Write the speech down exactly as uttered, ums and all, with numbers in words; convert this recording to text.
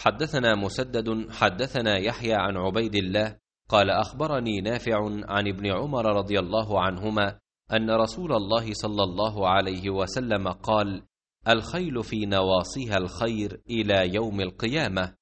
حدثنا مسدد حدثنا يحيى عن عبيد الله قال أخبرني نافع عن ابن عمر رضي الله عنهما أن رسول الله صلى الله عليه وسلم قال: الخيل في نواصيها الخير إلى يوم القيامة،